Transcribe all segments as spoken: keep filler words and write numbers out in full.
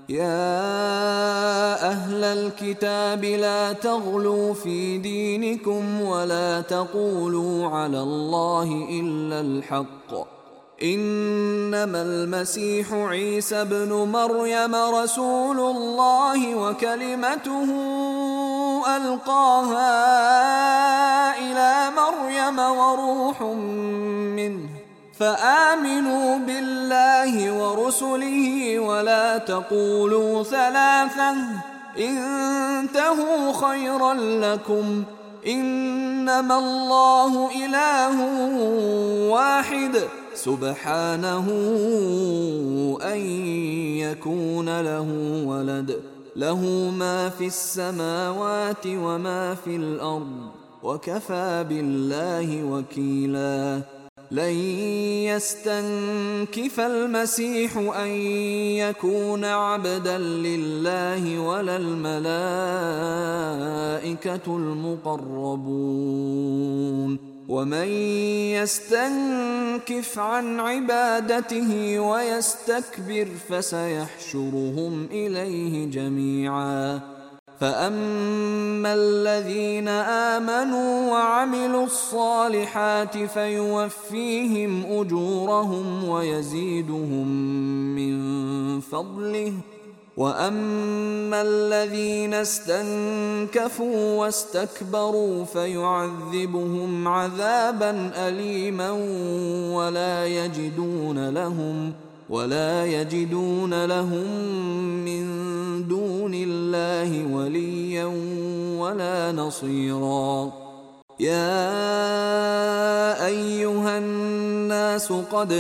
يا أهل الكتاب لا تغلوا في دينكم ولا تقولوا على الله إلا الحق، إنما المسيح عيسى ابن مريم رسول الله وكلمته ألقاها إلى مريم وروح منه، فآمنوا بالله ورسله ولا تقولوا ثلاثة، انتهوا خيرا لكم، إنما الله إله واحد سبحانه أن يكون له ولد، له ما في السماوات وما في الأرض، وكفى بالله وكيلا. لن يستنكف المسيح أن يكون عبدا لله ولا الملائكة المقربون، ومن يستنكف عن عبادته ويستكبر فسيحشرهم إليه جميعا. فأما الذين آمنوا وعملوا الصالحات فيوفيهم أجورهم ويزيدهم من فضله، وأما الذين استنكفوا واستكبروا فيعذبهم عذابا أليما ولا يجدون لهم ولا يجدون لهم من دون الله وليا ولا نصيرا. يا أيها الناس قد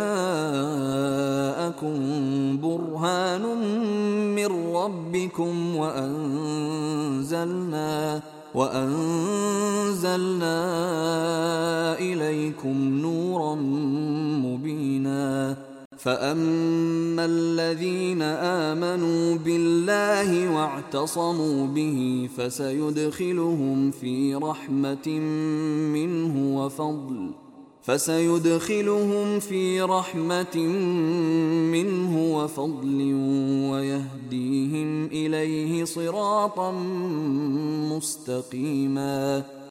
جاءكم برهان من ربكم وأنزلنا وأنزلنا إليكم نورا مبينا. فأما الذين آمنوا بالله واعتصموا به فسيدخلهم في رحمة منه وفضل فسيدخلهم في رحمة منه وفضل ويهديهم إليه صراطا مستقيما.